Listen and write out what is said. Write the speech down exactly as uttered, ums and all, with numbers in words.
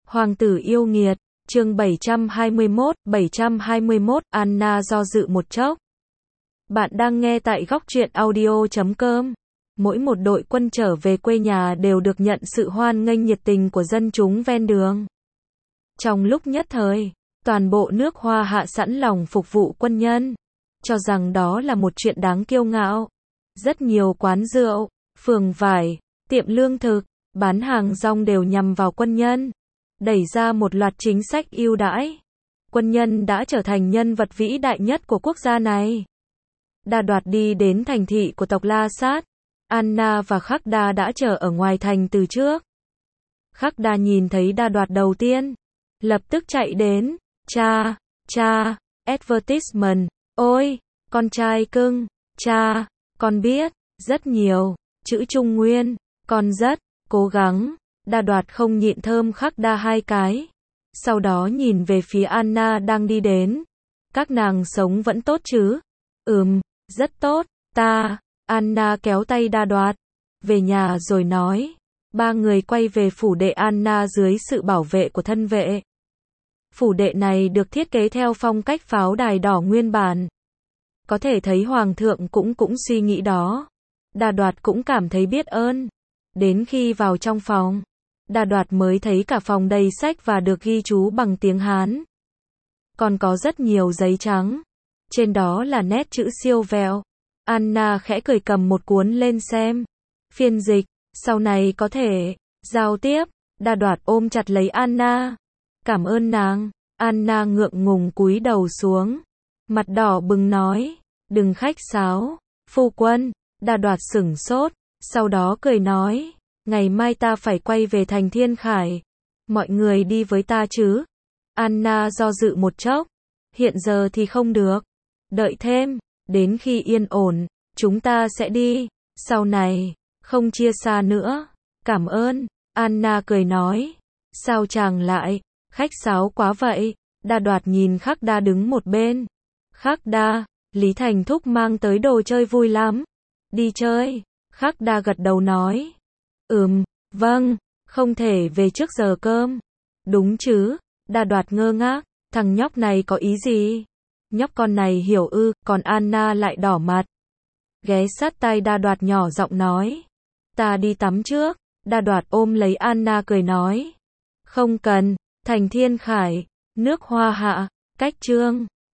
Hoàng tử yêu nghiệt, chương bảy trăm hai mươi mốt, bảy trăm hai mươi mốt, Anna do dự một chốc. Bạn đang nghe tại góc truyện audio chấm com. Mỗi một đội quân trở về quê nhà đều được nhận sự hoan nghênh nhiệt tình của dân chúng ven đường. Trong lúc nhất thời, toàn bộ nước Hoa Hạ sẵn lòng phục vụ quân nhân, cho rằng đó là một chuyện đáng kiêu ngạo. Rất nhiều quán rượu, phường vải, tiệm lương thực, bán hàng rong đều nhằm vào quân nhân, đẩy ra một loạt chính sách ưu đãi. Quân nhân đã trở thành nhân vật vĩ đại nhất của quốc gia này. Đa Đoạt đi đến thành thị của tộc La Sát. Anna và Khắc Đa đã chờ ở ngoài thành từ trước. Khắc Đa nhìn thấy Đa Đoạt đầu tiên, lập tức chạy đến. Cha, cha, advertisement, ôi, con trai cưng, cha, con biết, rất nhiều, chữ Trung Nguyên, con rất, cố gắng. Đa Đoạt không nhịn thơm Khắc Đa hai cái. Sau đó nhìn về phía Anna đang đi đến. Các nàng sống vẫn tốt chứ? Ừm, rất tốt, ta. Anna kéo tay Đa Đoạt về nhà rồi nói. Ba người quay về phủ đệ Anna dưới sự bảo vệ của thân vệ. Phủ đệ này được thiết kế theo phong cách pháo đài đỏ nguyên bản. Có thể thấy Hoàng thượng cũng cũng suy nghĩ đó. Đa Đoạt cũng cảm thấy biết ơn. Đến khi vào trong phòng, Đa Đoạt mới thấy cả phòng đầy sách và được ghi chú bằng tiếng Hán. Còn có rất nhiều giấy trắng. Trên đó là nét chữ siêu vẹo. Anna khẽ cười cầm một cuốn lên xem. Phiên dịch, sau này có thể giao tiếp. Đa Đoạt ôm chặt lấy Anna. Cảm ơn nàng. Anna ngượng ngùng cúi đầu xuống. Mặt đỏ bừng nói. Đừng khách sáo, phu quân. Đa Đoạt sửng sốt, sau đó cười nói. Ngày mai ta phải quay về thành Thiên Khải. Mọi người đi với ta chứ? Anna do dự một chốc. Hiện giờ thì không được. Đợi thêm, đến khi yên ổn, chúng ta sẽ đi. Sau này, không chia xa nữa. Cảm ơn. Anna cười nói. Sao chàng lại khách sáo quá vậy? Đa Đoạt nhìn Khắc Đa đứng một bên. Khắc Đa, Lý Thành Thúc mang tới đồ chơi vui lắm. Đi chơi. Khắc Đa gật đầu nói. Ừm, vâng, không thể về trước giờ cơm. Đúng chứ? Đa Đoạt ngơ ngác, thằng nhóc này có ý gì? Nhóc con này hiểu ư? Còn Anna lại đỏ mặt. Ghé sát tai Đa Đoạt nhỏ giọng nói. Ta đi tắm trước. Đa Đoạt ôm lấy Anna cười nói. Không cần, thành Thiên Khải, nước Hoa Hạ, cách Trương